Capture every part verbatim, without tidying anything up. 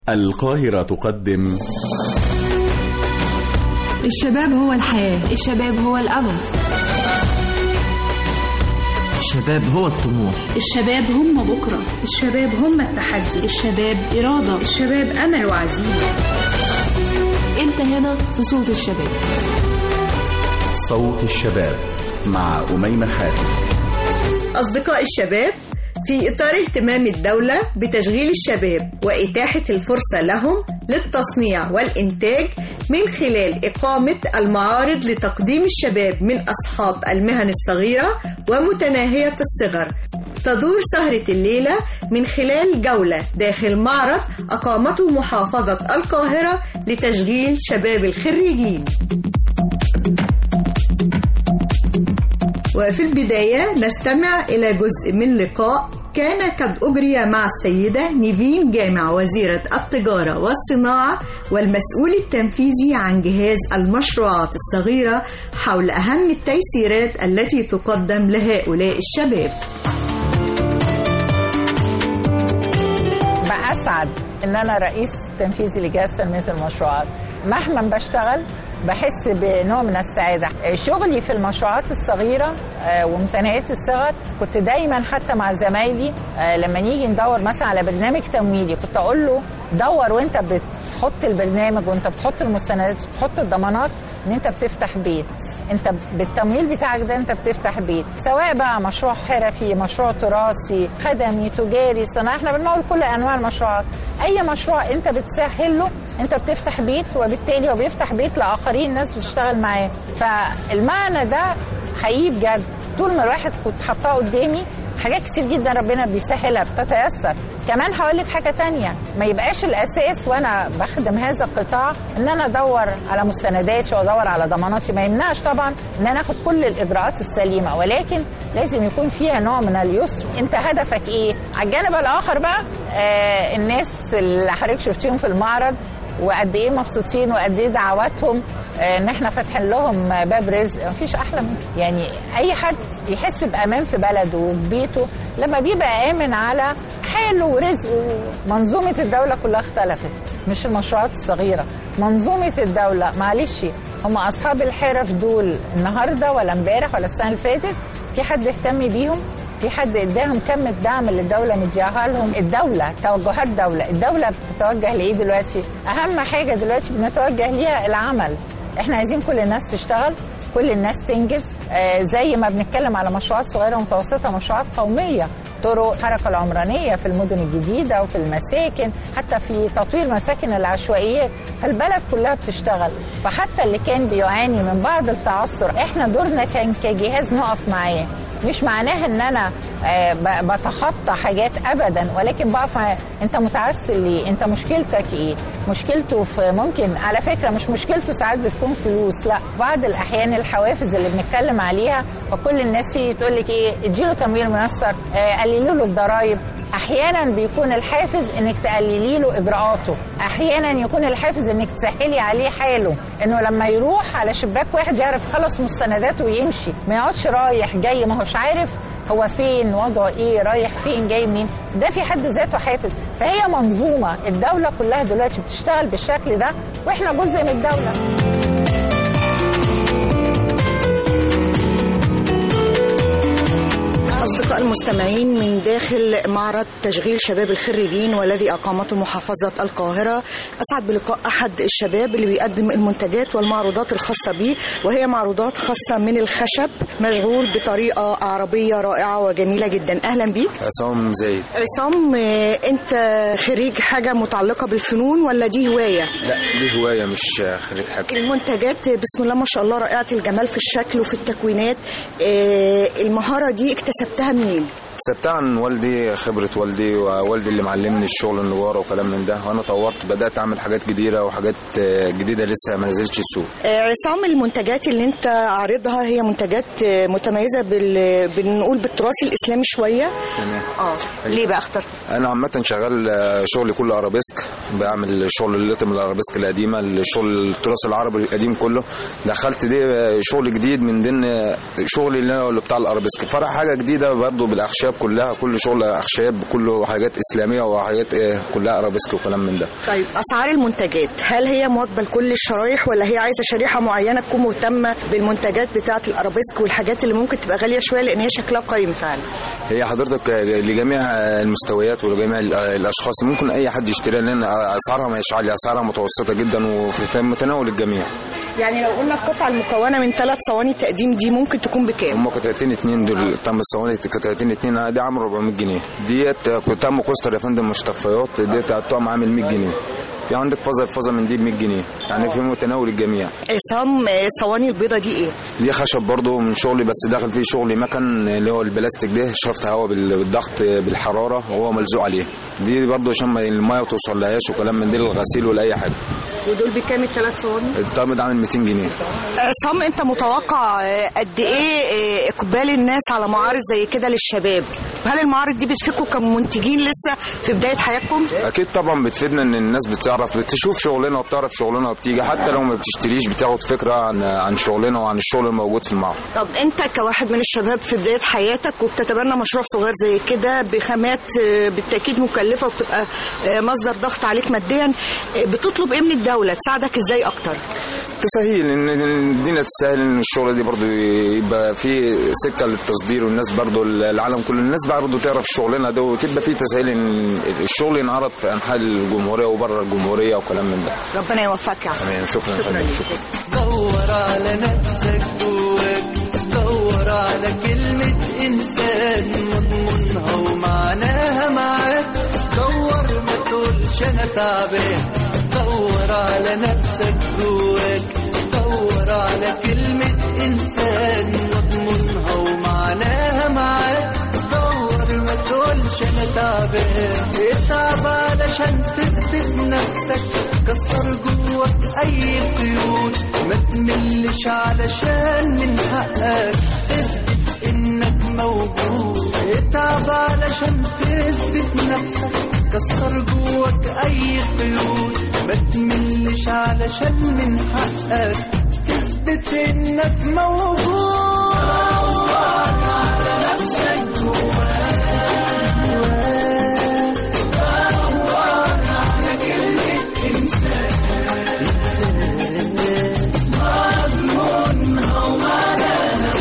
القاهرة تقدم الشباب هو الحياة، الشباب هو الأمل، الشباب هو الطموح، الشباب هم بكرة، الشباب هم التحدي، الشباب إرادة، الشباب أمل وعزيمة. أنت هنا في صوت الشباب. صوت الشباب مع أميمة حاتم. أصدقاء الشباب، في إطار اهتمام الدولة بتشغيل الشباب وإتاحة الفرصة لهم للتصنيع والإنتاج من خلال إقامة المعارض لتقديم الشباب من أصحاب المهن الصغيرة ومتناهية الصغر، تدور سهرة الليلة من خلال جولة داخل معرض أقامته محافظة القاهرة لتشغيل شباب الخريجين. وفي البداية نستمع إلى جزء من لقاء كان قد أجري مع السيدة نيفين جامع وزيرة التجارة والصناعة والمسؤول التنفيذي عن جهاز المشروعات الصغيرة حول أهم التيسيرات التي تقدم لهؤلاء الشباب. بأسعد إن أنا رئيس تنفيذي لجهاز تنمية المشروعات. مهما بشتغل بحس بنوع من السعادة. شغلي في المشروعات الصغيرة ومتناهية الصغر كنت دايما حتى مع زمايلي لما نيجي ندور مثلا على برنامج تمويلي كنت أقول له دور وانت بتحط البرنامج وانت بتحط المستندات وبتحط الضمانات ان انت بتفتح بيت. انت بالتمويل بتاعك ده انت بتفتح بيت، سواء بقى مشروع حرفي، مشروع تراثي، خدمي، تجاري، صناعي. احنا بنقول كل انواع المشروعات. اي مشروع انت بتسهل له انت بتفتح بيت، وبالتالي هو بيفتح بيت لاخرين الناس بتشتغل معاه. فالمعنى ده حقيقي بجد. طول ما الواحد كنت حطاه قدامي حاجات كتير جدا ربنا بيسهلها بتتيسر. كمان هقول لك حاجه تانية، ما يبقاش الاساس وانا بخدم هذا القطاع ان انا ادور على مستنداتي وادور على ضماناتي. ما يمنعش طبعا ان انا اخد كل الاجراءات السليمه، ولكن لازم يكون فيها نوع من اليسر. انت هدفك ايه؟ على الجانب الاخر بقى آه الناس اللي حضرتك شفتيهم في المعرض وقد ايه مبسوطين وقد ايه دعواتهم ان احنا فاتحين لهم باب رزق. مفيش احلى من يعني اي حد يحس بامان في بلده وفي بيته لما بيبقى امن على حاله ورزقه. منظومه الدوله كلها اختلفت، مش المشروعات الصغيره، منظومه الدوله. معلش هم اصحاب الحرف دول النهارده ولا امبارح ولا السنه اللي فاتت في حد اهتم بيهم؟ في حد اداهم كم الدعم اللي الدوله مديها لهم؟ الدوله توجهات الدوله الدوله بتتوجه لايه دلوقتي؟ اهم حاجه دلوقتي بنتوجه ليها العمل. احنا عايزين كل الناس تشتغل، كل الناس تنجز. آه زي ما بنتكلم على مشروعات صغيره ومتوسطه، مشروعات قوميه، طرق الحركه العمرانيه في المدن الجديده وفي المساكن، حتى في تطوير مساكن العشوائيات. فالبلد كلها بتشتغل. فحتى اللي كان بيعاني من بعض التعثر احنا دورنا كان كجهاز نقف معاه. مش معناها ان انا آه بتخطى حاجات ابدا، ولكن بقف معاه. انت متعثر ليه؟ انت مشكلتك ايه؟ مشكلته في ممكن على فكره مش مشكلته ساعات بتكون فلوس، لا، بعض الاحيان الحوافز اللي بنتكلم عليها وكل الناس تيجي تقول لك ايه؟ اديله تمويل ميسر، آه قللوا له الضرايب. احيانا بيكون الحافز انك تقللي له اجراءاته، احيانا يكون الحافز انك تسهلي عليه حاله، انه لما يروح على شباك واحد يعرف خلص مستنداته ويمشي، ما يقعدش رايح جاي ما هوش عارف هو فين، وضعه ايه، رايح فين، جاي منين. ده في حد ذاته حافز. فهي منظومه الدوله كلها دلوقتي بتشتغل بالشكل ده، واحنا جزء من الدوله. أصدقاء المستمعين، من داخل معرض تشغيل شباب الخريجين والذي أقامته محافظة القاهرة، أسعد بلقاء أحد الشباب اللي بيقدم المنتجات والمعروضات الخاصة به، وهي معروضات خاصة من الخشب، مشغول بطريقة عربية رائعة وجميلة جدا. أهلا بيك. عصام زايد. عصام، أنت خريج حاجة متعلقة بالفنون ولا دي هواية؟ لا، دي هواية مش خريج حاجة. المنتجات بسم الله ما شاء الله رائعة الجمال في الشكل وفي التكوينات. المهارة دي اكتسبتها منين؟ اكتسبتها عن والدي، خبرة والدي ووالدي اللي معلمني الشغل النجارة وكلام من ده، وانا طورت بدأت اعمل حاجات جديدة وحاجات جديدة لسه ما نزلتش السوق. عصام، المنتجات اللي انت عارضها هي منتجات متميزة بال... بنقول بالتراث الاسلامي شوية. تمام. اه ليه بقى اخترت؟ انا عامة شغال شغلي كله ارابيسك، بعمل شغل الليتم الارابيسك القديمة، الشغل التراث العربي القديم كله. دخلت دي شغل جديد من ضمن شغلي اللي انا اللي بتاع الارابيسك، فرع حاجة جديدة برضه بالاخشاب اخشاب كلها، كل شغل اخشاب، كله حاجات اسلاميه وحاجات ايه كلها ارابيسك وكلام من ده. طيب اسعار المنتجات هل هي مواكبه لكل الشرايح ولا هي عايزه شريحه معينه تكون مهتمه بالمنتجات بتاعه الارابيسك والحاجات اللي ممكن تبقى غاليه شويه لان هي شكلها قايم فعلا؟ هي حضرتك لجميع المستويات ولجميع الاشخاص، ممكن اي حد يشتريها لان اسعارها مش عاليه، اسعارها متوسطه جدا وفي متناول الجميع. يعني لو قلنا القطعه المكونه من ثلاث صواني تقديم دي ممكن تكون بكام؟ هم قطعتين اتنين دول، تم الصواني قطعتين اتنين دي عامل أربعمية جنيه، ديت تم كوستر يا فندم مشتفيات، ديت الطقم عامل مية جنيه. في عندك فازه الفازه من دي ب مية جنيه، يعني في متناول الجميع. عصام الصواني البيضه دي ايه؟ دي خشب برضو من شغلي، بس داخل فيه شغل مكن اللي هو البلاستيك ده، شفط هواء بالضغط بالحراره وهو ملزوق عليه. دي برضو عشان الميه ما توصلهاش وكلام من دي للغسيل ولا اي حاجه. ودول بكام الثلاث صواني؟ الطقم ده عامل ميتين جنيه. عصام انت متوقع قد ايه اقبال الناس على معارض زي كده للشباب؟ هل المعارض دي بتفيدكم كمنتجين لسه في بدايه حياتكم؟ اكيد طبعا بتفيدنا، ان الناس بتعرف بتشوف شغلنا وبتعرف شغلنا وبتيجي، حتى لو ما بتشتريش بتاخد فكره عن عن شغلنا وعن الشغل الموجود في المعرض. طب انت كواحد من الشباب في بدايه حياتك وبتتبنى مشروع صغير زي كده بخامات بالتاكيد مكلفه وبتبقى مصدر ضغط عليك ماديا، بتطلب ايه من الدوله تساعدك ازاي اكتر؟ تسهيل ان الدنيا تسهل، ان الشغل دي برضو يبقى في سكه للتصدير، والناس برضو العالم كل الناس برضو تعرف شغلنا ده، وتبقى في تسهيل ان الشغل ينعرض في انحاء الجمهوريه وبره الجمهوريه وكلام من ده. ربنا يوفقك يا عم. شكرا شكرا, شكرا. دور على نفسك جواك، دور على كلمه انسان مضمونها ومعناها معاك، دور ما تقولش انا تعبان، دور على نفسك جواك، دور على كلمة إنسان مضمونها ومعناها معاك، دور ما تقولش أنا تعبان، اتعب علشان تثبت نفسك، كسر جواك أي قيود، ما تملش علشان من حقك تثبت إنك موجود، اتعب علشان تثبت نفسك، كسر جواك أي قيود، ما تملش علشان من حقك تثبت انك موجود. دور على نفسك جواك، دور على كلمة إنسان مضمونها ومعناها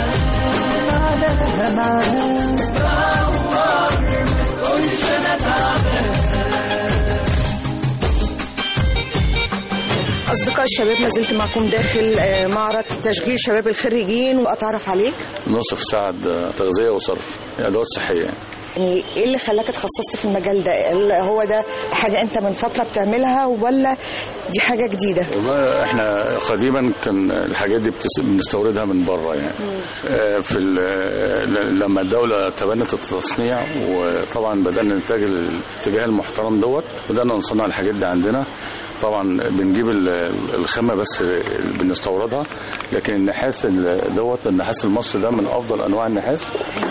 معاك، دور ما تقولش أنا تعبان. أصدقاء الشباب ما زلت معكم داخل معرض تشغيل شباب الخريجين، وأتعرف عليك. ناصف سعد، تغذية وصرف، أدوات صحية. يعني إيه اللي خلاك اتخصصت في المجال ده؟ هو ده حاجة أنت من فترة بتعملها ولا دي حاجة جديدة؟ والله إحنا قديما كان الحاجات دي بنستوردها من بره يعني. في لما الدولة تبنت التصنيع وطبعا بدأنا نتجه الاتجاه المحترم دوت، بدأنا نصنع الحاجات دي عندنا. طبعا بنجيب الخامه بس بنستوردها، لكن النحاس دوت النحاس المصري ده من افضل انواع النحاس،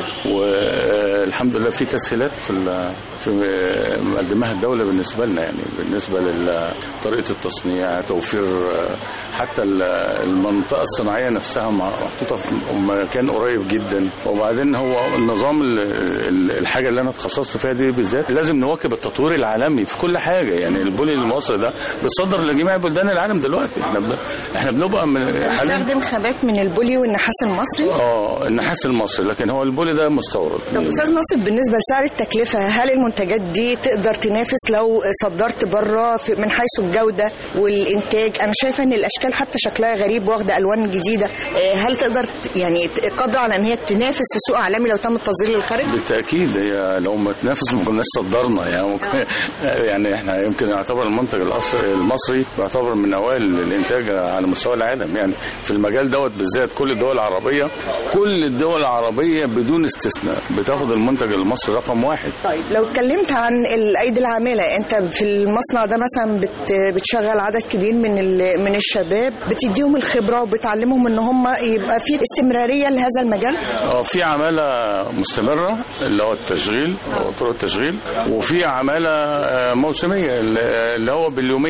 والحمد لله في تسهيلات في في مقدمها الدوله بالنسبه لنا، يعني بالنسبه لطريقه التصنيع، توفير حتى المنطقه الصناعيه نفسها محطوطه في مكان قريب جدا. وبعدين هو النظام الحاجه اللي انا اتخصصت فيها دي بالذات لازم نواكب التطوير العالمي في كل حاجه، يعني البولي المصري ده بتصدر لجميع بلدان العالم دلوقتي. احنا ب... احنا بنبقى من بنستخدم خامات من البولي والنحاس المصري. اه النحاس المصري، لكن هو البولي ده مستورد. طب استاذ ناصف، بالنسبه لسعر التكلفه، هل المنتجات دي تقدر تنافس لو صدرت بره من حيث الجوده والانتاج؟ انا شايفه ان الاشكال حتى شكلها غريب واخده الوان جديده، هل تقدر يعني قادره على ان هي تنافس في سوق عالمي لو تم التصدير للخارج؟ بالتاكيد، هي لو ما تنافس ما كناش صدرنا يعني. ممكن يعني احنا يمكن نعتبر المنتج المصري بيعتبر من اوائل الانتاج على مستوى العالم، يعني في المجال دوت بالذات. كل الدول العربيه كل الدول العربيه بدون استثناء بتاخد المنتج المصري رقم واحد. طيب لو اتكلمت عن الايدي العامله، انت في المصنع ده مثلا بت بتشغل عدد كبير من من الشباب، بتديهم الخبره وبتعلمهم ان هم يبقى في استمراريه لهذا المجال؟ اه في عماله مستمره اللي هو التشغيل او طرق التشغيل، وفي عماله موسميه اللي هو باليوميه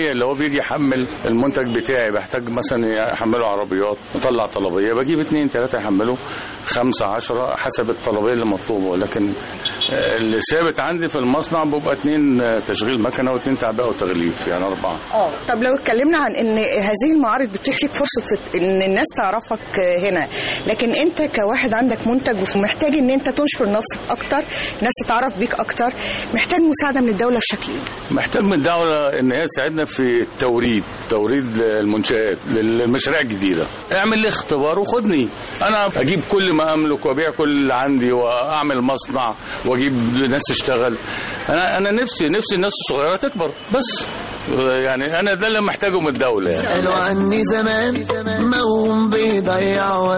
الجمعيه اللي هو بيجي يحمل المنتج بتاعي، بحتاج مثلا يحمله عربيات، نطلع طلبيه بجيب اثنين ثلاثه يحملوا خمسة عشرة حسب الطلبيه اللي مطلوبه، ولكن اللي ثابت عندي في المصنع بيبقى اثنين تشغيل مكنه واثنين تعبئه وتغليف، يعني اربعه. اه طب لو اتكلمنا عن ان هذه المعارض بتتيح لك فرصه ان الناس تعرفك هنا، لكن انت كواحد عندك منتج ومحتاج ان انت تنشر نفسك اكتر، الناس تتعرف بيك اكتر، محتاج مساعده من الدوله بشكل ايه؟ محتاج من الدوله ان هي تساعدنا في التوريد، توريد المنشآت للمشاريع الجديده. اعمل لي اختبار وخدني، انا اجيب كل ما املك وابيع كل اللي عندي واعمل مصنع واجيب ناس تشتغل. انا انا نفسي نفسي الناس الصغيره تكبر، بس يعني انا ده اللي محتاجه من الدوله. يعني قالوا عني زمان موهوم بيضيع وقت،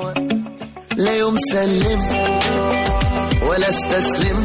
لا يوم سلم ولا استسلم،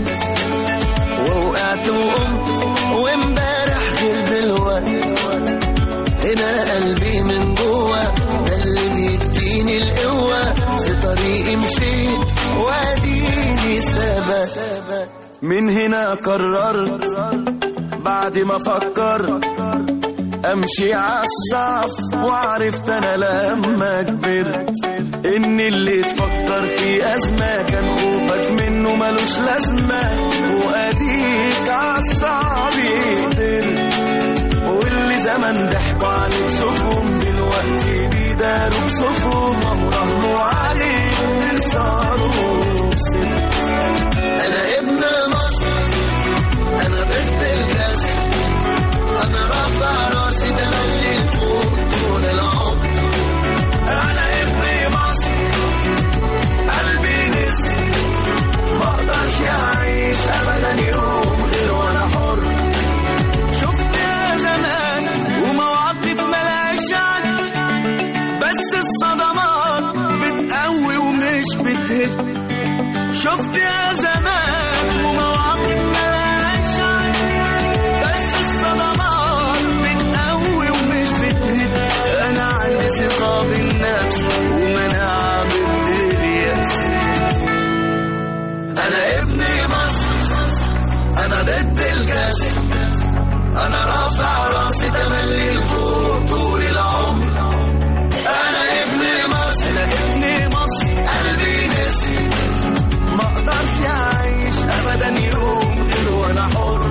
ووقعت وقمت وامبارح غير دلوقت، هنا قلبي من جوه ده اللي بيديني القوه، في طريقي مشيت واديني ثبت، من هنا قررت بعد ما فكرت امشي عالصعب، وعرفت انا لما كبرت ان اللي تفكر في ازمه كان خوفك منه ملوش لازمه، واديك عالصعب قدرت، واللي زمان ضحكوا عليك شوفهم دلوقتي بيداروا بصفهم، وراهنوا عليك تخسروا بصدق. انا ابن مصر، انا بنت الكسر، انا رافع راسي تملي فوق طول العمر، انا ابن مصر قلبي نسر، ما اقدرش اعيش ابدا يوم غير وانا حر. شفت يا زمان ومواقف ملهاش عد، بس الصدمات بتقوي ومش بتهد. شفت يا زمان ومواقف ملهاش عد، بس الصدمات بتقوي ومش بتهد. انا عندي ثقة بالنفس ومناعة ضد اليأس، انا ابن مصر، انا ضد الكسر، انا رافع راسي تملي لفوق طول العمر، انا ابن مصر، انا ابن مصر قلبي نسر، ما اقدرش اعيش ابدا يوم غير وانا حر.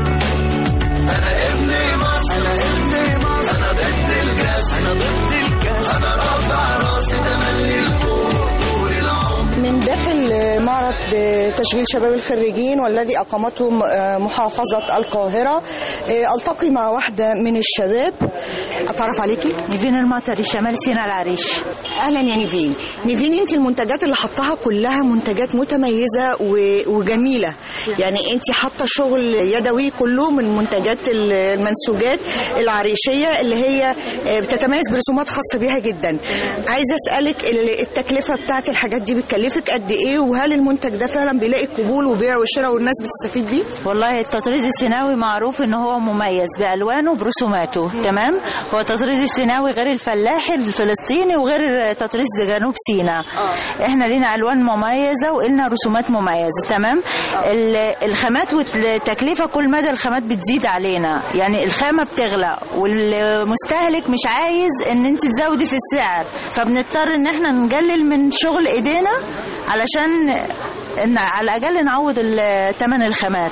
انا ابن مصر، انا ابن مصر، انا ضد الكسر، انا ضد الكسر، انا رافع راسي تملي لفوق طول العمر. من داخل معرض تشغيل شباب الخريجين والذي أقامته محافظة القاهرة، ألتقي مع واحدة من الشباب. أتعرف عليكي؟ نيفين المطري، شمال سيناء العريش. أهلا يا نيفين. نيفين، أنت المنتجات اللي حطها كلها منتجات متميزة وجميلة، يعني أنت حاطة شغل يدوي كله من منتجات المنسوجات العريشية اللي هي بتتميز برسومات خاصة بيها جدا. عايزة أسألك التكلفة بتاعت الحاجات دي بتكلفك قد إيه، وهل المنتج ده فعلا بيلاقي قبول وبيع وشراء والناس بتستفيد بيه؟ والله التطريز السيناوي معروف ان هو مميز بألوانه وبرسوماته، تمام؟ هو التطريز السيناوي غير الفلاحي الفلسطيني وغير تطريز جنوب سيناء. آه. احنا لينا الوان مميزه ولنا رسومات مميزه، تمام؟ آه. الخامات والتكلفه كل مدى الخامات بتزيد علينا، يعني الخامه بتغلى والمستهلك مش عايز ان انت تزودي في السعر، فبنضطر ان احنا نقلل من شغل ايدينا علشان ان على الاقل نعوض ثمن الخامات.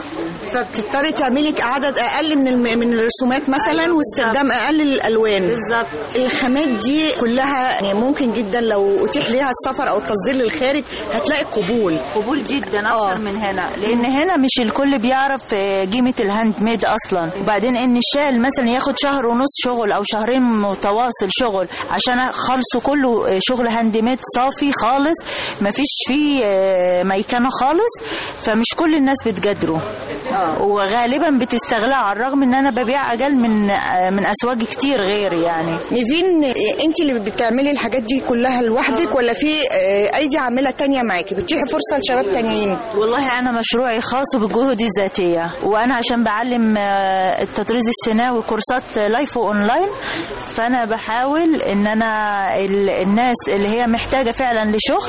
فبتضطري تعملي عدد اقل من من الرسومات مثلا واستخدام اقل للالوان. بالظبط. الخامات دي كلها يعني ممكن جدا لو اتيح ليها السفر او التصدير للخارج هتلاقي قبول قبول جدا اكتر آه. من هنا، لان هنا مش الكل بيعرف قيمه الهاند ميد اصلا، وبعدين ان الشال مثلا ياخد شهر ونص شغل او شهرين متواصل شغل عشان اخلصه كله شغل هاند ميد صافي خالص، مفيش فيه ميكنه خالص، فمش كل الناس بتقدره. آه. وغالبا بتستغلها على الرغم ان انا ببيع اقل من من اسواق كتير غير. يعني نيفين، انت اللي بتعملي الحاجات دي كلها لوحدك ولا في ايدي عامله تانية معاكي بتتيحي فرصه لشباب تانيين؟ والله انا مشروعي خاص بالجهود الذاتيه، وانا عشان بعلم التطريز السيناوي كورسات لايف واونلاين، فانا بحاول ان انا الناس اللي هي محتاجه فعلا لشغل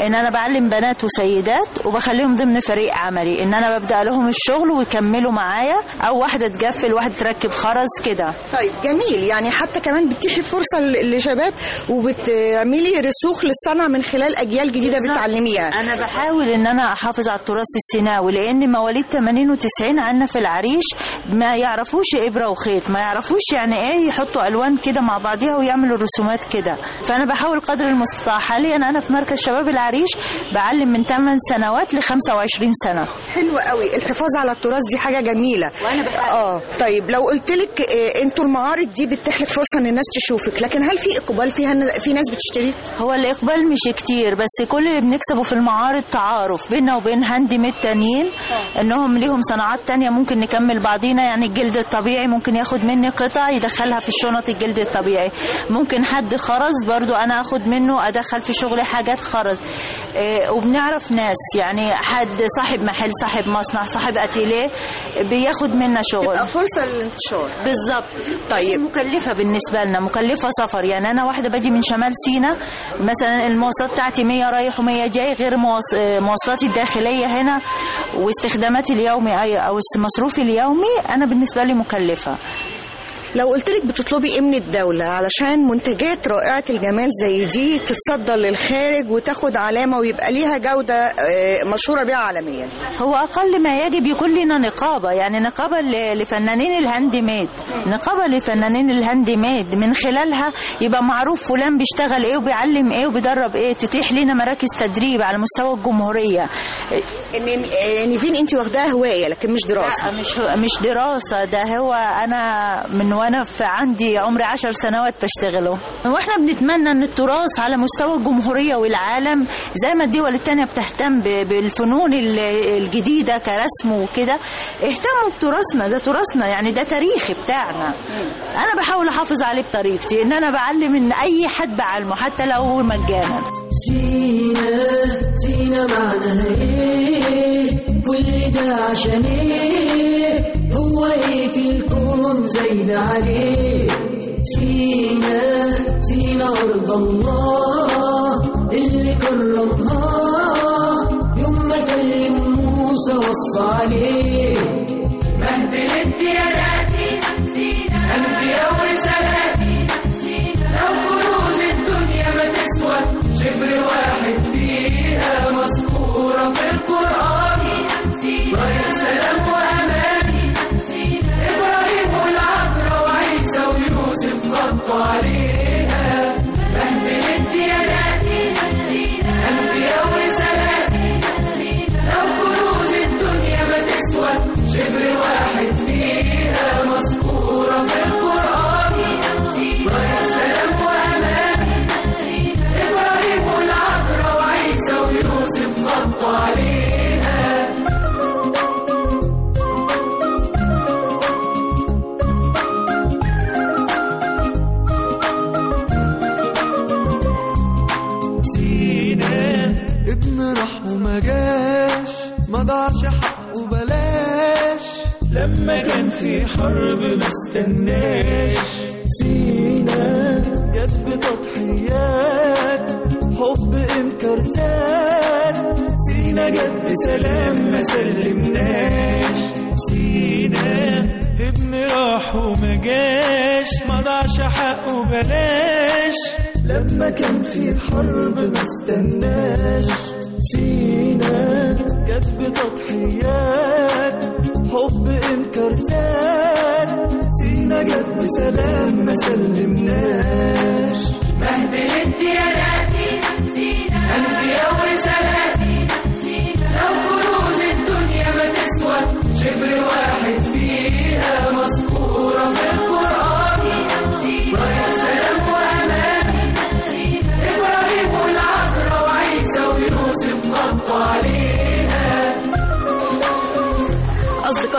ان انا بعلم بنات وسيدات وبخليهم ضمن فريق عملي، ان انا ببدا لهم الشغل ويكملوا معايا، او واحده تقفل واحده تركب خرز كده. طيب جميل، يعني حتى كمان بتتيحي فرصه لشباب وبتعملي رسوخ للصنعه من خلال اجيال جديده بتعلميها. انا بحاول ان انا احافظ على التراث السيناوي، لان مواليد ثمانين وتسعين عندنا في العريش ما يعرفوش ابره وخيط، ما يعرفوش يعني ايه يحطوا الوان كده مع بعضيها ويعملوا رسومات كده. فانا بحاول قدر المستطاع. حاليا انا في مركز شباب العريش بعلم من ثمان سنوات ل خمسة وعشرين سنه. حلو قوي، الحفاظ على التراث دي حاجه جميله. وانا بحاول. اه طيب لو قلت لك إيه، انتوا المعارض دي بتتيح لك فرصه ان الناس تشوفك، لكن هل في اقبال فيها، في ناس بتشتري؟ هو الاقبال مش كتير، بس كل اللي بنكسبه في المعارض تعارف بيننا وبين هاند ميد تانيين، انهم ليهم صناعات تانية ممكن نكمل بعضينا. يعني الجلد الطبيعي ممكن ياخد مني قطع يدخلها في الشنط الجلد الطبيعي، ممكن حد خرز برضو انا اخد منه ادخل في شغلي حاجات خرز. إيه وبنعرف ناس، يعني حد صاحب محل صاحب مصنع صاحب اتيليه بياخد منا شغل، تبقى فرصه للانتشار. بالظبط. طيب مكلفه بالنسبه لنا، مكلفه سفر. يعني انا واحده باجي من شمال سيناء مثلا، المواصلات بتاعتي مية رايح ومية جاي، غير مواصلاتي الداخليه هنا واستخداماتي اليومي او مصروفي اليومي، انا بالنسبه لي مكلفه. لو قلت لك بتطلبي ايه من الدولة علشان منتجات رائعة الجمال زي دي تتصدر للخارج وتاخد علامة ويبقى ليها جودة مشهورة بيها عالميا؟ هو أقل ما يجب يكون لنا نقابة، يعني نقابة لفنانين الهاند ميد، نقابة لفنانين الهاند ميد من خلالها يبقى معروف فلان بيشتغل ايه وبيعلم ايه وبيدرب ايه، تتيح لنا مراكز تدريب على مستوى الجمهورية. ان نيفين انت واخداها هواية لكن مش دراسة؟ لا مش مش دراسة، ده هو أنا من وانا في عندي عمري عشر سنوات بشتغله. واحنا بنتمنى ان التراث على مستوى الجمهورية والعالم زي ما الدول التانية بتهتم بالفنون الجديدة كرسم وكده، اهتموا بتراثنا، ده تراثنا يعني ده تاريخي بتاعنا. انا بحاول احافظ عليه بطريقتي، ان انا بعلم ان اي حد بعلمه حتى لو مجانا. سينا سينا معناها ايه؟ كل ده عشان ايه؟ هو ايه في الكون زايد عليه؟ سينا سينا أرض الله اللي كرمها يوم ما كلم موسى وصى عليه. مهد للديانات سينا، أنبياء ورسالاتي سينا، لو كنوز الدنيا ما تسوى شبر واحد فيها مذكورة في القرآن. راية سلام وأمان إبراهيم والعذراء وعيسى ويوسف غطوا عليها. مهد للديانات أنبياء ورسالاتي، لو كنوز الدنيا ما تسوى شبر واحد فيها مذكورة في القرآن. راية سلام وأمان إبراهيم والعذراء وعيسى ويوسف غطوا عليها. ابن راح وما جاش، ما ضاعش حقه بلاش، لما كان في حرب ما استناش. سينا جت بتضحيات حب انكر زاد، سينا جت بسلام ما سلمناش. سينا ابن راح وما جاش، ما ضاعش حقه بلاش، لما كان في حرب ما استناش. سينا جت بتضحيات حب انكر زاد، سينا جت بسلام ما سلمناش. مهد للديانات سينا، أنبياء ورسالاتي سينا، لو كنوز الدنيا ما تسوى شبر واحد فيها مذكورة في القرآن. راية سلام وأمان إبراهيم والعذراء وعيسى ويوسف غطوا عليها. أصدقائي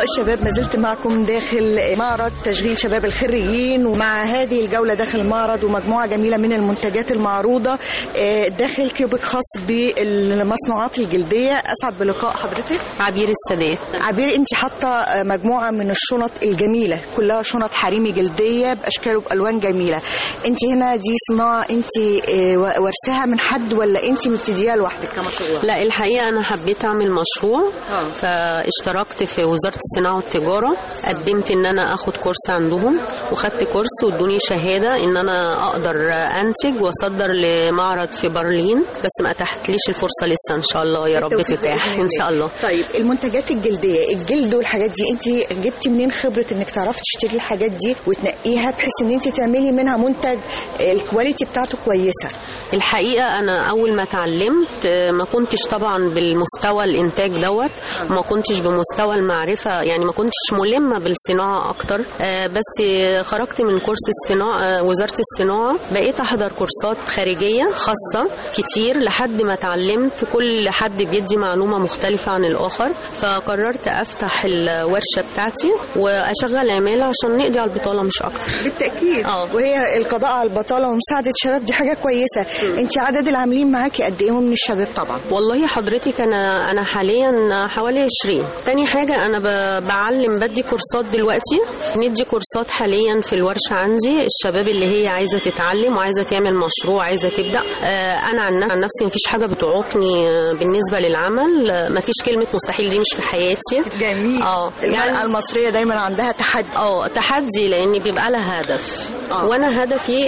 أصدقاء الشباب، ما زلت معكم داخل معرض تشغيل شباب الخريجين، ومع هذه الجولة داخل المعرض ومجموعة جميلة من المنتجات المعروضة داخل كيوبك خاص بالمصنوعات الجلدية. أسعد بلقاء حضرتك. عبير السادات. عبير، أنت حاطة مجموعة من الشنط الجميلة، كلها شنط حريمي جلدية بأشكال وبألوان جميلة. أنت هنا دي صناعة أنت ورثها من حد ولا أنت مبتديها لوحدك كمشروع؟ لا، الحقيقة أنا حبيت أعمل مشروع أوه. فاشتركت في وزارة الصناعة والتجارة، قدمت إن أنا أخد كورس عندهم وخدت كورس وادوني شهادة إن أنا أقدر أنتج وأصدر لمعرض في برلين، بس ما أتاحتليش الفرصة لسه. إن شاء الله يا رب تتاح إن شاء الله. طيب، المنتجات الجلدية، الجلد والحاجات دي، أنت جبتي منين خبرة إنك تعرفي تشتري الحاجات دي وتنقيها بحيث إن أنت تعملي منها منتج الكواليتي بتاعته كويسة؟ الحقيقة أنا أول ما اتعلمت ما كنتش طبعا بالمستوى الإنتاج دوت، ما كنتش بمستوى المعرفة، يعني ما كنتش ملمة بالصناعة أكتر. بس خرجت من كورس الصناعة وزارة الصناعة، بقيت أحضر كورسات خارجية خاصة كتير لحد ما اتعلمت. كل حد بيدي معلومة مختلفة عن الآخر، فقررت أفتح الورشة بتاعتي وأشغل عمالة عشان نقضي على البطالة مش أكتر. بالتأكيد. أوه. وهي القضاء على البطالة ومساعدة الشباب دي حاجة كويسة. م. أنت عدد العاملين معاكي قد إيه من الشباب طبعا؟ والله حضرتك أنا أنا حاليا حوالي عشرين. تاني حاجة أنا بعلم بدي كورسات دلوقتي، ندي كورسات حاليا في الورشة عندي الشباب اللي هي عايزة تتعلم وعايزة تعمل مشروع، عايزة تبدأ. أنا عن نفسي مفيش حاجة بتعوقني بالنسبة للعمل، مفيش كلمة مستحيل دي مش في حياتي. جميل. اه المرأة يعني المصرية دايما عندها تحدي. اه تحدي لأن بيبقى لها هدف. أوه. وأنا هدفي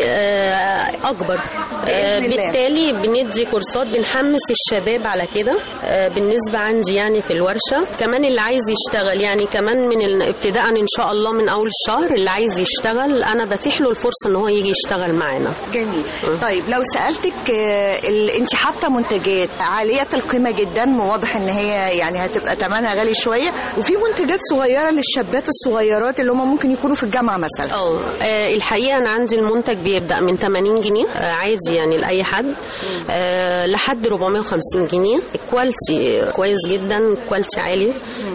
أكبر. بالتالي بندي كورسات بنحمس الشباب على كده. بالنسبة عندي يعني في الورشة كمان اللي عايز يشتغل، يعني كمان من ابتداء إن شاء الله من أول الشهر اللي عايز يشتغل أنا بتيح له الفرصة إن هو يجي يشتغل معانا. جميل. م. طيب لو سألتك أنت حاطة منتجات عالية القيمة جدا، واضح إن هي يعني هتبقى ثمنها غالي شوية، وفي منتجات صغيرة للشابات الصغيرات اللي هم ممكن يكونوا في الجامعة مثلا. اه الحقيقة أنا عندي المنتج بيبدأ من ثمانين جنيه عادي يعني لأي حد أه لحد أربعمائة وخمسين جنيه. الكواليتي كويس جدا، كواليتي عالي.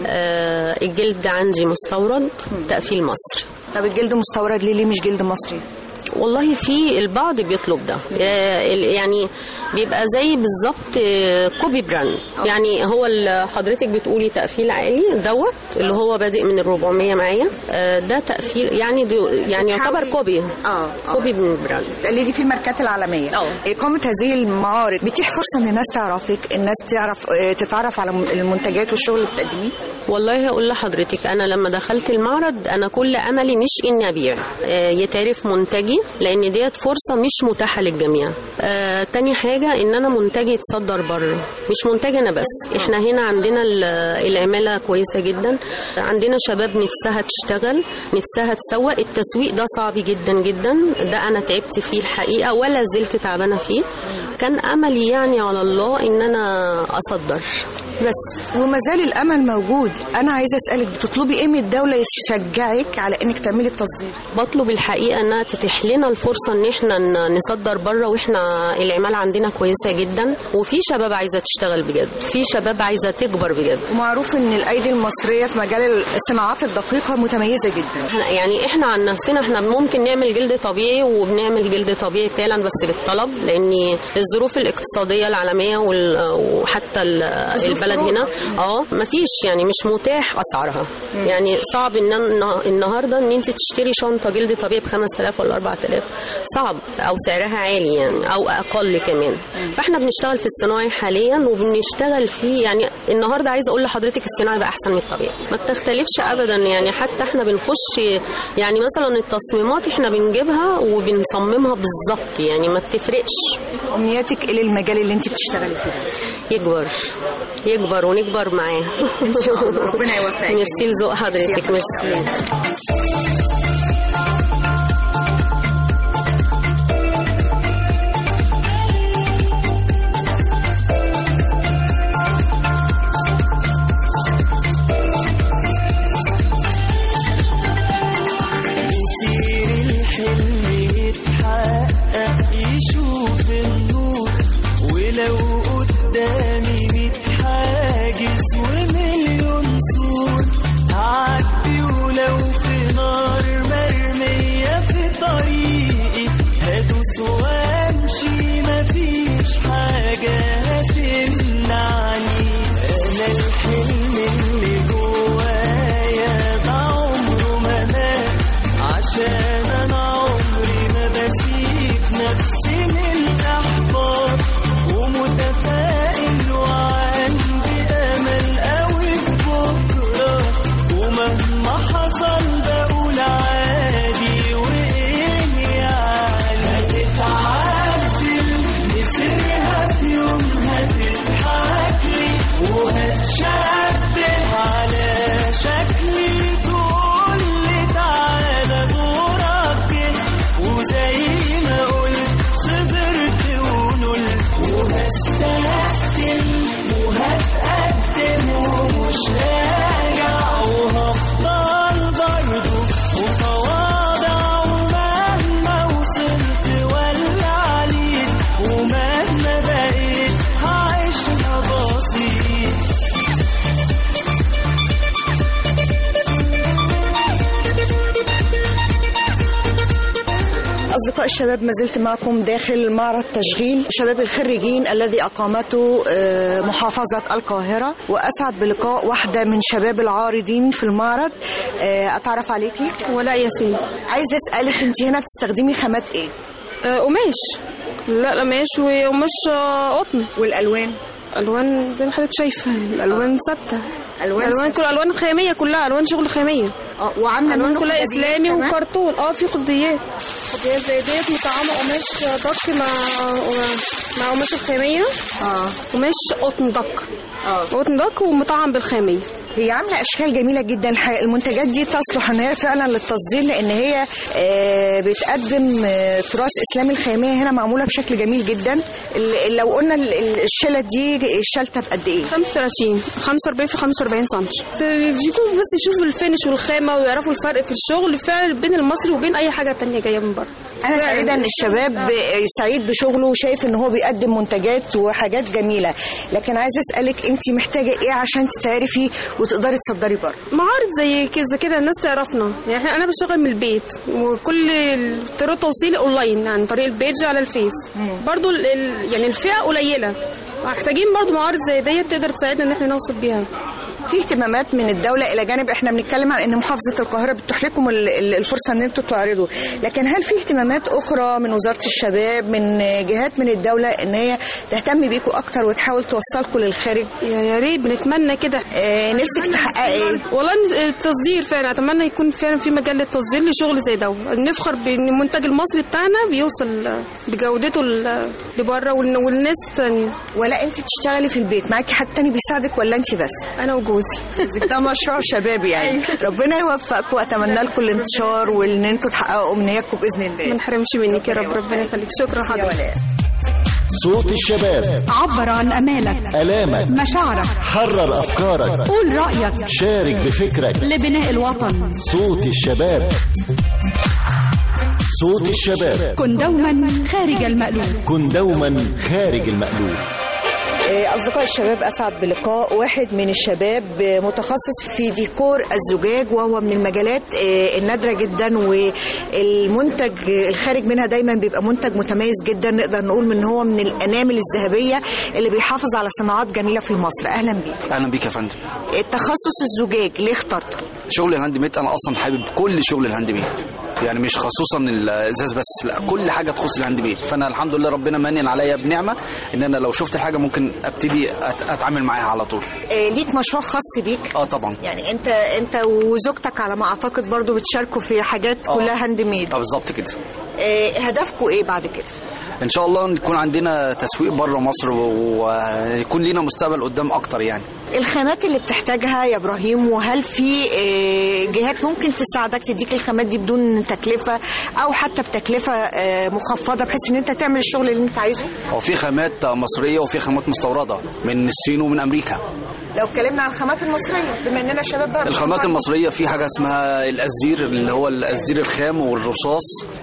أه الجلد عندي مستورد، تقفيل مصري. طب الجلد مستورد ليه ليه مش جلد مصري؟ والله في البعض بيطلب ده، يعني بيبقى زي بالظبط كوبي براند. يعني هو اللي حضرتك بتقولي تقفيل عالي دوت اللي هو بادئ من الربعمية معايا، ده تقفيل يعني يعني يعتبر كوبي اه كوبي من براند اللي دي في الماركات العالميه. اه اقامه هذه المعارض بتيح فرصه ان الناس تعرفك، الناس تعرف تتعرف على المنتجات والشغل اللي بتقدميه. والله هقول لحضرتك انا لما دخلت المعرض انا كل املي مش اني ابيع، يتعرف منتجي لان ديت فرصه مش متاحه للجميع. آه، تاني حاجه ان انا منتجي يتصدر بره، مش منتج انا بس. احنا هنا عندنا العماله كويسه جدا، عندنا شباب نفسها تشتغل، نفسها تسوق. التسويق ده صعب جدا جدا، ده انا تعبت فيه الحقيقه ولا زلت تعبانه فيه. كان املي يعني على الله ان انا اصدر بس، وما زال الامل موجود. انا عايزه اسالك بتطلبي ايه من الدوله يشجعك على انك تعملي التصدير؟ بطلب الحقيقه انها تتيح لنا الفرصه ان احنا نصدر بره، واحنا العماله عندنا كويسه جدا، وفي شباب عايزه تشتغل بجد، في شباب عايزه تكبر بجد. ومعروف ان الايدي المصريه في مجال الصناعات الدقيقه متميزه جدا. يعني احنا عن نفسنا احنا ممكن نعمل جلد طبيعي، وبنعمل جلد طبيعي فعلا بس بالطلب، لان الظروف الاقتصاديه العالميه وحتى البلد هنا اه مفيش يعني مش متاح اسعارها. يعني صعب ان النهارده ان انت تشتري شنطه جلد طبيعي ب خمسة آلاف ولا أربعة آلاف، صعب، او سعرها عالي يعني او اقل كمان. فاحنا بنشتغل في الصناعي حاليا وبنشتغل فيه. يعني النهارده عايزه اقول لحضرتك الصناعي بقى احسن من الطبيعي، ما بتختلفش ابدا. يعني حتى احنا بنخش يعني مثلا التصميمات احنا بنجيبها وبنصممها بالظبط، يعني ما بتفرقش. امنياتك ايه للمجال اللي انت بتشتغلي فيه؟ يكبر يكبر ونكبر معاه ان شاء الله. ربنا يوفقك. ميرسي لذوق حضرتك. ميرسي. قدامي ميت حاجز ومليون صور أصدقاء الشباب، ما زلت معكم داخل معرض تشغيل شباب الخريجين الذي أقامته محافظة القاهرة، وأسعد بلقاء واحدة من شباب العارضين في المعرض. أتعرف عليكي؟ ولا ياسين. عايزة أسألك، أنت هنا بتستخدمي خامات إيه؟ قماش. لا قماش وقماش قطن. والألوان؟ ألوان زي ما حضرتك شايفة، الألوان ثابتة. الوان الوان كل الوان خاميه، كلها الوان شغل خاميه. اه وعامله الوان كلها اسلامي وكرتون. اه في خديات خديات زي ديت مطعمه قماش دك مع مع قماش الخاميه. اه قماش قطن دك. اه قطن دك ومطعم بالخاميه. هي عامله اشكال جميله جدا. المنتجات دي تصلح ان هي فعلا للتصدير، لان هي بتقدم تراث اسلامي. الخاميه هنا معموله بشكل جميل جدا. لو قلنا الشله دي الشلته بقد ايه؟ خمسة وثلاثين خمسة وأربعين في خمسة وأربعين سم. يجيكم بس يشوفوا الفينش والخامه ويعرفوا الفرق في الشغل فعلا بين المصري وبين اي حاجه تانية جايه من بره. انا سعيده ان الشباب سعيد بشغله وشايف ان هو بيقدم منتجات وحاجات جميله. لكن عايزه اسالك، انت محتاجه ايه عشان تتعرفي وتقدري تصدري بره؟ معارض زي كذا كده الناس تعرفنا. يعني انا بشتغل من البيت، وكل طرق توصيل اونلاين عن طريق البيج على الفيس. مم. برضو يعني الفئه قليله، محتاجين برضو معارض زي ديت تقدر تساعدنا ان احنا نوصل بيها. في اهتمامات من الدولة إلى جانب احنا بنتكلم عن ان محافظة القاهرة بتتيح لكم الفرصة ان انتوا تعرضوا، لكن هل في اهتمامات اخرى من وزارة الشباب، من جهات من الدولة ان هي تهتم بيكم اكتر وتحاول توصلكم للخارج؟ يا ريت بنتمنى كده. اه نفسك تحققي ايه؟ والله التصدير فعلا، اتمنى يكون فعلا في مجال للتصدير لشغل زي ده. نفخر بان المنتج المصري بتاعنا بيوصل بجودته لبره والناس الثانيه. ولا انت بتشتغلي في البيت معاكي حد تاني بيساعدك ولا انت بس؟ انا وجوزي. ده مشروع شبابي يعني. ربنا يوفقكم واتمنى لكم الانتشار وان انتوا تحققوا امنياتكم باذن الله. ما نحرمش منك يا رب. ربنا يخليك. شكرا حضرتك. صوت الشباب. عبر عن امالك، الامك، مشاعرك، حرر افكارك، قول رايك، شارك بفكرك لبناء الوطن. صوت الشباب. صوت الشباب. كن دوما خارج المألوف. كن دوما خارج المألوف. أصدقاء الشباب، أسعد بلقاء واحد من الشباب متخصص في ديكور الزجاج، وهو من المجالات النادرة جدا، والمنتج الخارج منها دايما بيبقى منتج متميز جدا. نقدر نقول من هو من الأنامل الذهبية اللي بيحافظ على صناعات جميلة في مصر. أهلا بيك. أهلا بيك يا فندم. التخصص الزجاج ليه اخترته؟ شغل الهاند ميد أنا أصلا حابب كل شغل الهاند ميد، يعني مش خصوصا الازاز بس، لا كل حاجه تخص الهاند ميد. فانا الحمد لله ربنا مانن عليا بنعمه ان انا لو شفت حاجه ممكن ابتدي اتعامل معاها على طول. إيه ليك مشروع خاص بيك؟ اه طبعا. يعني انت انت وزوجتك على ما اعتقد برضو بتشاركوا في حاجات كلها هاند ميد. اه بالظبط كده. إيه هدفكم ايه بعد كده؟ ان شاء الله نكون عندنا تسويق بره مصر ويكون لينا مستقبل قدام اكتر. يعني الخامات اللي بتحتاجها يا ابراهيم، وهل في جهات ممكن تساعدك تديك الخامات دي بدون تكلفه او حتى بتكلفه مخفضه بحيث ان انت تعمل الشغل اللي انت عايزه؟ هو في خامات مصريه وفي خامات مستورده من الصين ومن امريكا. لو اتكلمنا عن الخامات المصريه بما اننا شباب بقى، الخامات المصريه في حاجه اسمها الازدير اللي هو الازدير الخام والرصاص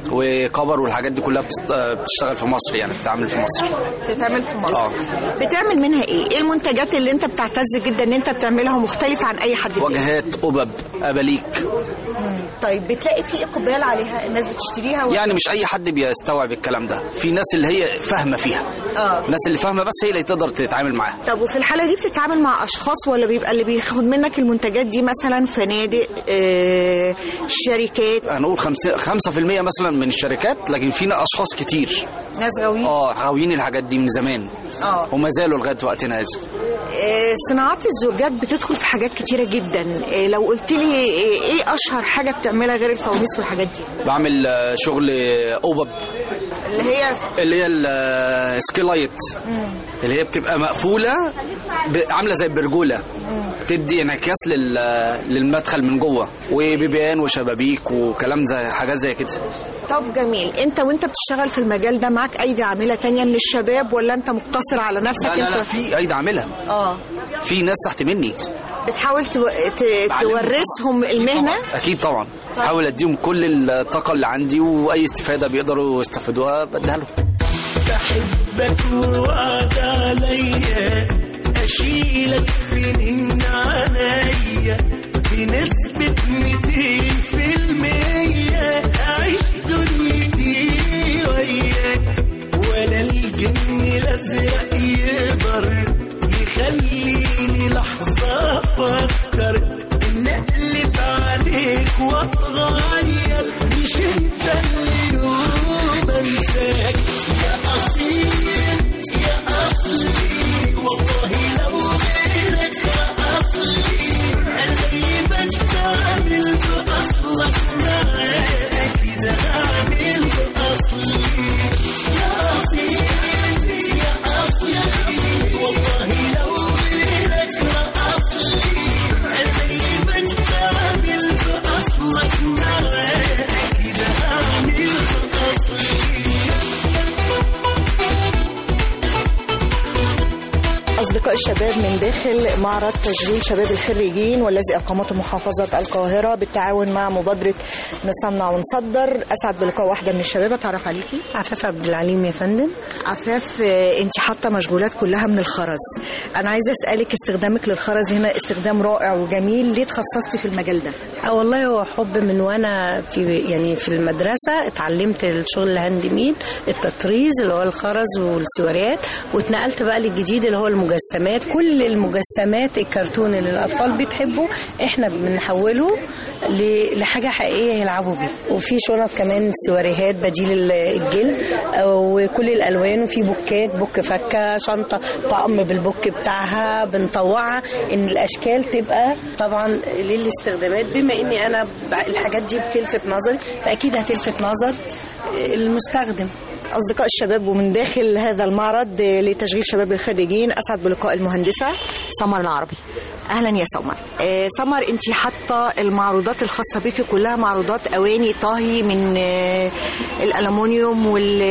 وكبر والحاجات دي كلها بتشتغل في مصر، يعني بتتعمل في مصر. بتتعمل في مصر. اه. بتعمل منها ايه؟ ايه المنتجات اللي انت بتعتز جدا ان انت بتعملها مختلفه عن اي حد؟ واجهات، قبب، اباليك. طيب بتلاقي في اقبال عليها؟ الناس بتشتريها ولا؟ يعني مش اي حد بيستوعب الكلام ده، في ناس اللي هي فاهمه فيها. اه. الناس اللي فاهمه بس هي اللي تقدر تتعامل معاها. طب وفي الحاله دي بتتعامل مع اشخاص ولا بيبقى اللي بياخد منك المنتجات دي مثلا فنادق، آه، شركات؟ هنقول خمسة في المية مثلا من الشركات، لكن فينا اشخاص كتير ناس غاويين. اه غاويين الحاجات دي من زمان. اه وما زالوا لغايه وقتنا هذا. آه، صناعات الزجاج بتدخل في حاجات كتيره جدا. آه، لو قلت لي ايه اشهر حاجه بتعملها غير الفوانيس والحاجات دي؟ بعمل شغل قبب اللي هي اللي هي السكيلايت اللي هي بتبقى مقفوله عامله زي البرجوله، تدي انعكاس للمدخل من جوه، وبيبان وشبابيك وكلام زي حاجات زي كده. طب جميل. انت وانت بتشتغل في المجال ده معاك ايدي عامله تانية من الشباب ولا انت مقتصر على نفسك؟ لا لا, انت لا في ايدي عامله. اه في ناس تحت مني بتحاول تو... ت... تورثهم المهنه. اكيد طبعا. بحاول اديهم كل الطاقه اللي عندي واي استفاده بيقدروا يستفيدوها بديها لهم. بحبك ووعد عليا اشيلك فين عليا بنسبه ميتين في المية اعيش دنيتي أصدقاء الشباب من داخل معرض تشغيل شباب الخريجين والذي أقامته محافظة القاهرة بالتعاون مع مبادرة نصنع ونصدر. أسعد بلقاء واحدة من الشباب. أتعرف عليكي؟ عفاف عبد العليم يا فندم. عفاف، أنت حاطة مشغولات كلها من الخرز. أنا عايزة أسألك استخدامك للخرز هنا استخدام رائع وجميل، ليه تخصصتي في المجال ده؟ اه والله هو حب من وأنا في يعني في المدرسة اتعلمت الشغل الهاند ميد، التطريز اللي هو الخرز والسواريات، واتنقلت بقى للجديد اللي هو المجسمات. كل المجسمات الكرتون اللي الأطفال بتحبه احنا بنحوله لحاجة حقيقية يلعبوا بيها. وفي شنط كمان سواريهات بديل الجلد وكل الألوان، وفي بوكات، بوك فكة، شنطة طقم بالبوك بتاعها بنطوعها ان الأشكال تبقى طبعا للاستخدامات. بما اني انا الحاجات دي بتلفت نظري فأكيد هتلفت نظر المستخدم. أصدقاء الشباب ومن داخل هذا المعرض لتشغيل شباب الخريجين أسعد بلقاء المهندسة سمر العربي. أهلا يا سمر. آه سمر، أنت حاطة المعروضات الخاصة بك كلها معروضات أواني طهي من آه الألمونيوم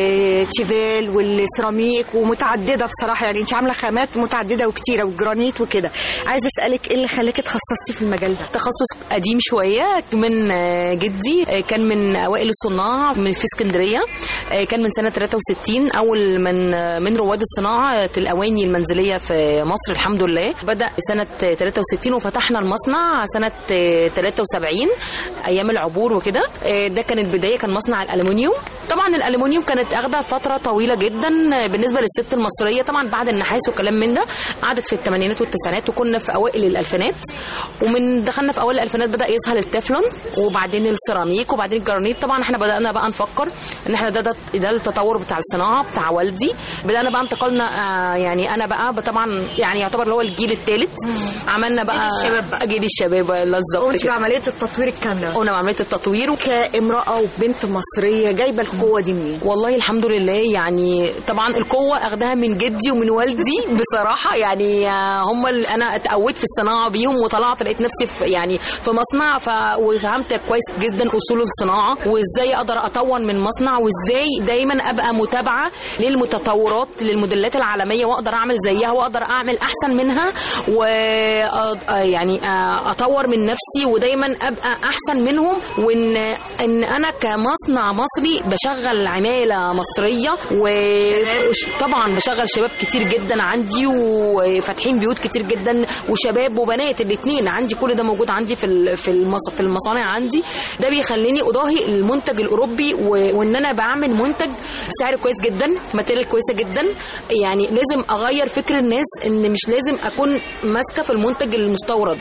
والتيفال والسيراميك ومتعددة بصراحة، يعني أنت عاملة خامات متعددة وكتيرة والجرانيت وكده. عايزة أسألك إيه اللي خلاكي تخصصتي في المجال ده؟ تخصص قديم شوية من جدي، كان من أوائل الصناع من في اسكندرية، كان من سنة ثلاثة وستين أول من من رواد الصناعة الأواني المنزلية في مصر الحمد لله. بدأ سنة ثلاثة وستين وفتحنا المصنع سنة ثلاثة وسبعين أيام العبور وكده. ده كان البداية، كان مصنع الألمونيوم. طبعا الألمونيوم كانت أخذها فترة طويلة جدا بالنسبة للست المصرية، طبعا بعد النحاس والكلام من ده قعدت في الثمانينات والتسعينات، وكنا في أوائل الألفينات. ومن دخلنا في أوائل الألفينات بدأ يظهر التeflon وبعدين السيراميك وبعدين الجرانيت. طبعا احنا بدأنا بقى نفكر ان احنا ده ده, ده التطور بتاع الصناعة بتاع والدي. بدأنا بقى انتقلنا آه يعني أنا بقى طبعا يعني يعتبر اللي هو الجيل الثالث. عملنا بقى جيل الشباب بقى جيل الشباب بالظبط. وانت بعملية التطوير الكاملة. قلنا بعملية التطوير. كامرأة وبنت مصرية جايبة القوة دي منين؟ والله الحمد لله، يعني طبعا القوة أخدها من جدي ومن والدي بصراحة. يعني هم اللي أنا اتقويت في الصناعة بيهم وطلعت لقيت نفسي في يعني في مصنع ف... وفهمت كويس جدا أصول الصناعة وإزاي أقدر أطور من مصنع، وإزاي دايما أبقى متابعة للمتطورات للموديلات العالمية وأقدر أعمل زيها وأقدر أعمل أحسن منها، ويعني أطور من نفسي ودايما أبقى أحسن منهم. وإن إن أنا كمصنع مصري بشغل عمالة مصرية، وطبعا بشغل شباب كتير جدا عندي وفاتحين بيوت كتير جدا وشباب وبنات الاثنين عندي. كل ده موجود عندي في في المصانع عندي. ده بيخليني أضاهي المنتج الأوروبي، وإن أنا بعمل منتج بسعر كويس جدا، ماتيريال كويسة جدا. يعني لازم أغير فكر الناس إن مش لازم أكون ماسكة في المنتج المستورد.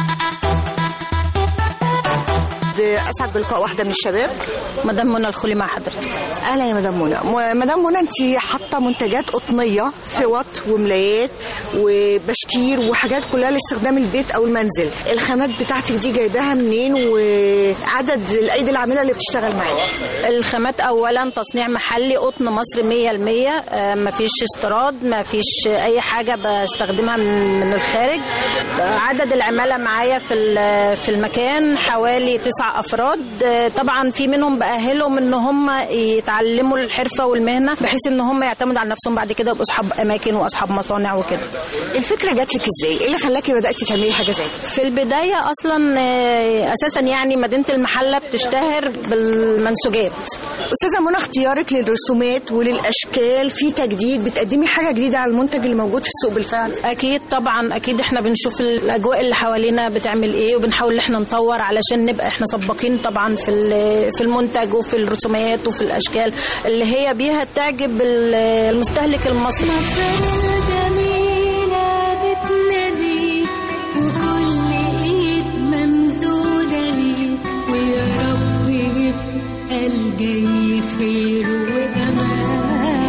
أسعد بلقاء واحدة من الشباب. مدام منى الخولي مع حضرتك. أهلا يا مدام منى. مدام منى، أنت حاطة منتجات قطنية، فوط وملايات وبشكير وحاجات كلها لاستخدام البيت أو المنزل. الخامات بتاعتك دي جايباها منين وعدد الأيدي العاملة اللي بتشتغل معاك؟ الخامات أولا تصنيع محلي، قطن مصر مية المية، مفيش استيراد، مفيش أي حاجة بستخدمها من الخارج. عدد العمالة معايا في في المكان حوالي تسعة أفراد. طبعا في منهم بأهلهم ان هم يتعلموا الحرفة والمهنة بحيث ان هم يعتمدوا على نفسهم بعد كده ويبقوا اصحاب اماكن واصحاب مصانع وكده. الفكرة جات لك ازاي؟ ايه اللي خلاكي بدأتي تعملي حاجة زي كده؟ في البداية اصلا اساسا يعني مدينة المحلة بتشتهر بالمنسوجات. استاذة منى، اختيارك للرسومات وللاشكال في تجديد، بتقدمي حاجة جديدة على المنتج اللي موجود في السوق بالفعل؟ اكيد طبعا، اكيد احنا بنشوف الاجواء اللي حوالينا بتعمل ايه وبنحاول ان احنا نطور علشان نبقى احنا سباقين طبعا في في المنتج وفي الرسومات وفي الاشكال اللي هي بيها تعجب المستهلك المصري. مصر الجميلة بتنادي وكل ايد ممدودة ليك، ويا رب يبقى الجاي خير وامان.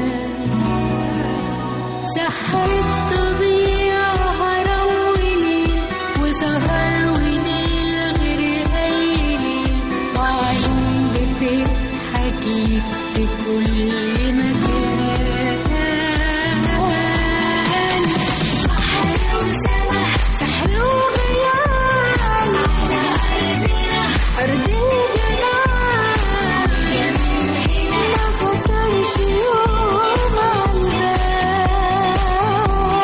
سحر الطبيعة هرم ونيل وسهر ونيل غير قليل، وعيون بتضحك في كل مكان. بحر وسمح سحر وغيان على أرضنا أرض الجنان، جميل هنا ما خطرش يوم عالبال.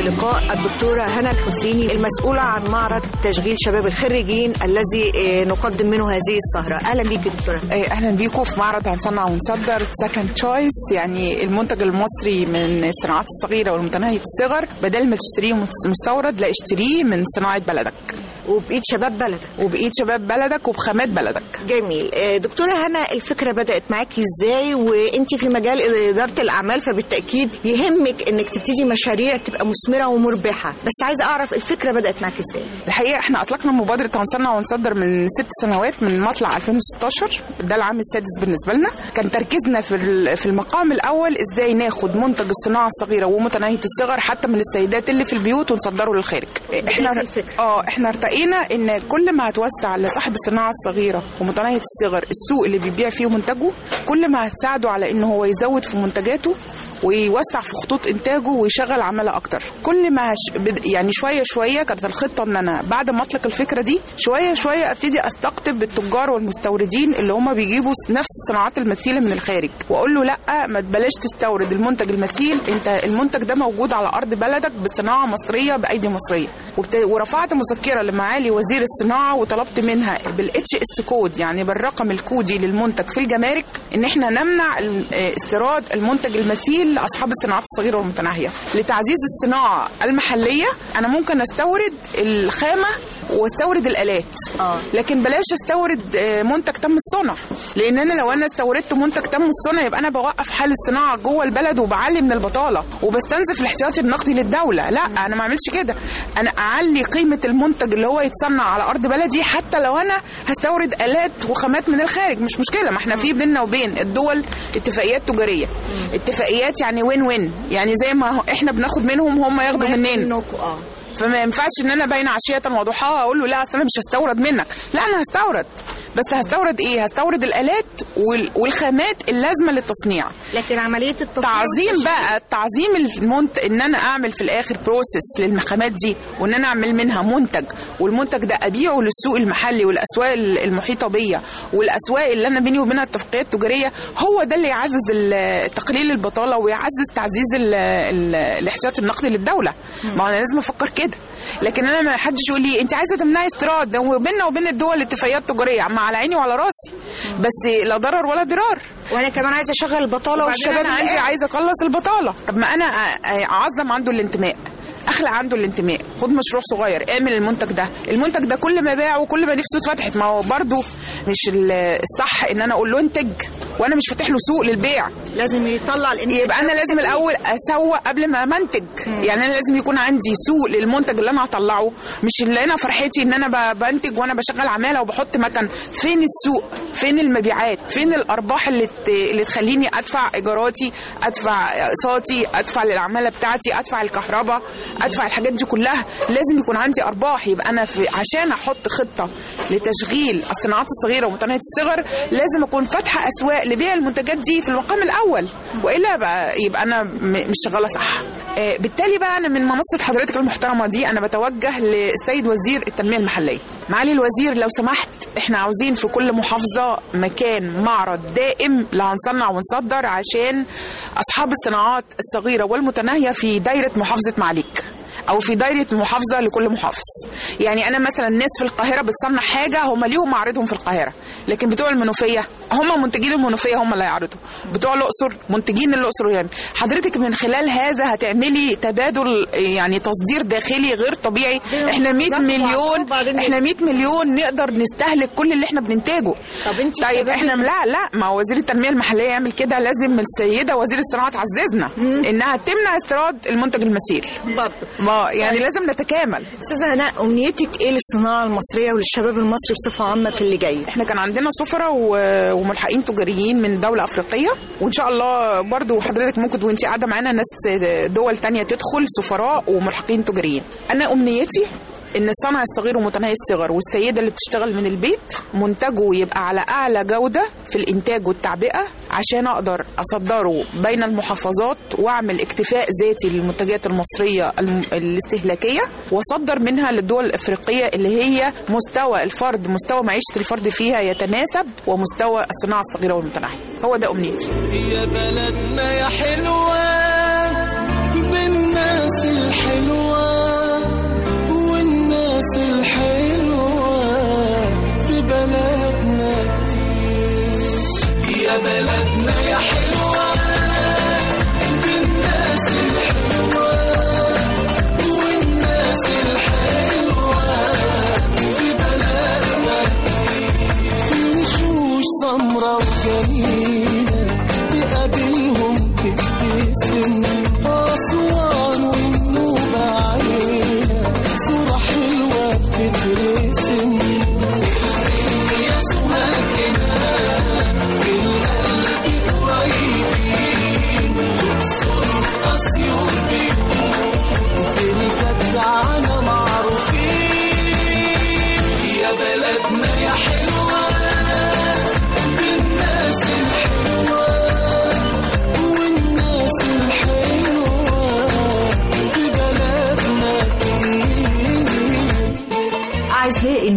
بلقاء الدكتورة هنا الحسيني المسؤولة عن معرض تشغيل شباب الخريجين الذي نقدم منه هذه السهرة. أهلا بيك دكتورة. أهلا بيكم في معرض هنصنع ونصدر سكند تشويس، يعني المنتج المصري من الصناعات الصغيرة والمتناهية الصغر، بدل ما تشتريه مستورد لا اشتريه من صناعة بلدك وبإيد شباب بلدك وبإيد شباب بلدك وبخامات بلدك. جميل. دكتورة هنا الفكرة بدأت معاكي ازاي؟ وانت في مجال إدارة الأعمال فبالتأكيد يهمك انك تبتدي مشاريع تبقى مثمرة ومربحة، بس عايزة أعرف الفكرة بدأت معاكي ازاي؟ الحقيقة احنا أطلقنا مبادرة هنصنع ونصدر من ست سنوات من مطلع ألفين وستاشر، ده العام السادس بالنسبة لنا. كان تركيزنا في في المقام الأول ازاي ناخد منتج الصناعة الصغيرة ومتناهية الصغر حتى من السيدات اللي في البيوت ونصدره للخارج. احنا اه احنا ارتقينا ان كل ما هتوسع لصاحب الصناعة الصغيرة ومتناهية الصغر السوق اللي بيبيع فيه منتجه، كل ما هتساعده على انه هو يزود في منتجاته ويوسع في خطوط انتاجه ويشغل عماله اكتر. كل ما هش... يعني شويه شويه كانت الخطه ان انا بعد ما اطلق الفكره دي شويه شويه ابتدي استقطب التجار والمستوردين اللي هم بيجيبوا نفس الصناعات المثيله من الخارج، واقول له لا ما تبلاش تستورد المنتج المثيل، انت المنتج ده موجود على ارض بلدك بصناعه مصريه بايدي مصريه. وبت... ورفعت مذكره لمعالي وزير الصناعه وطلبت منها بالاتش اس كود، يعني بالرقم الكودي للمنتج في الجمارك، ان احنا نمنع استيراد المنتج المثيل لاصحاب الصناعات الصغيره والمتناهيه. لتعزيز الصناعه المحليه انا ممكن استورد الخامه واستورد الالات، آه. لكن بلاش استورد منتج تم الصنع، لان انا لو انا استوردت منتج تم الصنع يبقى انا بوقف حال الصناعه جوه البلد وبعلي من البطاله وبستنزف الاحتياطي النقدي للدوله. لا انا ما اعملش كده، انا اعلي قيمه المنتج اللي هو يتصنع على ارض بلدي حتى لو انا هستورد الات وخامات من الخارج، مش مشكله. ما احنا في بيننا وبين الدول اتفاقيات تجاريه، اتفاقيات يعني وين وين، يعني زي ما احنا بناخد منهم هم ياخدوا مننا. فما ينفعش ان انا بين عشيه وضحاها اقول له لا اصل انا مش هستورد منك، لا انا هستورد، بس هستورد ايه؟ هستورد الالات والخامات اللازمه للتصنيع. لكن عمليه التصنيع تعظيم بقى تعظيم المنتج، ان انا اعمل في الاخر بروسيس للخامات دي وان انا اعمل منها منتج، والمنتج ده ابيعه للسوق المحلي والاسواق المحيطه بيا والاسواق اللي انا بيني وبينها اتفاقيات تجاريه، هو ده اللي يعزز تقليل البطاله ويعزز تعزيز الاحتياطي النقدي للدوله. ما انا لازم افكر كده، لكن انا ما حدش يقول لي انت عايزه تمنعي استيراد، وبيننا وبين الدول اتفاقيات تجاريه على عيني وعلى راسي، بس لا ضرر ولا ضرار. وانا كمان عايزه اشغل البطاله والشباب، انا عندي عايزه اخلص البطاله. طب ما انا اعظم عنده الانتماء، اخلق عنده الانتماء، خد مشروع صغير اعمل المنتج ده، المنتج ده كل ما باعه وكل ما نفسه اتفتحت. ما هو برضه مش الصح ان انا اقول له انتج وانا مش فاتح له سوق للبيع، لازم يطلع الانتاج. يبقى انا لازم الاول اسوق قبل ما منتج، يعني انا لازم يكون عندي سوق للمنتج اللي انا هطلعه، مش اللي انا فرحتي ان انا بنتج وانا بشغل عماله وبحط مكن. فين السوق؟ فين المبيعات؟ فين الارباح اللي اللي تخليني ادفع ايجاراتي، ادفع اقساطي، ادفع للعماله بتاعتي، ادفع الكهرباء، ادفع الحاجات دي كلها. لازم يكون عندي ارباح. يبقى انا في عشان احط خطه لتشغيل الصناعات الصغيره ومتناهيه الصغر لازم اكون فاتحه اسواق لبيع المنتجات دي في المقام الاول، والا بقى يبقى انا مش شغاله صح. آه بالتالي بقى انا من منصه حضرتك المحترمه دي انا بتوجه للسيد وزير التنميه المحليه. معالي الوزير لو سمحت، احنا عاوزين في كل محافظه مكان معرض دائم لهنصنع ونصدر عشان اصحاب الصناعات الصغيره والمتناهيه في دايره محافظه معاليك او في دايره محافظه لكل محافظ. يعني انا مثلا الناس في القاهره بتصنع حاجه هم ليهم معرضهم في القاهره، لكن بتوع المنوفيه هم منتجين المنوفيه هم اللي هيعرضوا، بتوع الاقصر منتجين الاقصر. يعني حضرتك من خلال هذا هتعملي تبادل، يعني تصدير داخلي غير طبيعي. احنا مية مليون احنا مية مليون نقدر نستهلك كل اللي احنا بننتجه. طب انت طيب احنا لا لا ما وزير التنميه المحليه يعمل كده، لازم السيده وزير الصناعه تعززنا انها تمنع استيراد المنتج المثيل برضه. ما يعني لازم نتكامل. استاذه هناء، امنيتك ايه للصناعه المصريه وللشباب المصري بصفه عامه في اللي جاي؟ احنا كان عندنا سفراء وملحقين تجاريين من دوله افريقيه، وان شاء الله برضو حضرتك ممكن وانت قاعده معانا ناس دول تانية تدخل سفراء وملحقين تجاريين. انا امنيتي ان الصنع الصغير ومتناهي الصغر والسيده اللي بتشتغل من البيت منتجه يبقى على اعلى جوده في الانتاج والتعبئه، عشان اقدر اصدره بين المحافظات واعمل اكتفاء ذاتي للمنتجات المصريه الاستهلاكيه، واصدر منها للدول الافريقيه اللي هي مستوى الفرد مستوى معيشه الفرد فيها يتناسب ومستوى الصناعه الصغيره والمتناهيه. هو ده امنيتي. يا بلدنا يا حلوه بالناس الحلوه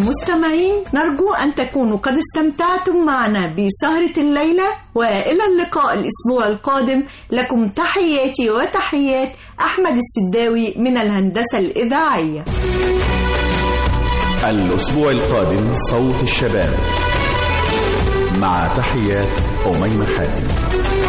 المستمعين، نرجو أن تكونوا قد استمتعتم معنا بسهرة الليلة، وإلى اللقاء الأسبوع القادم. لكم تحياتي وتحيات أحمد السداوي من الهندسة الإذاعية. الأسبوع القادم صوت الشباب، مع تحيات أميمة حاتم.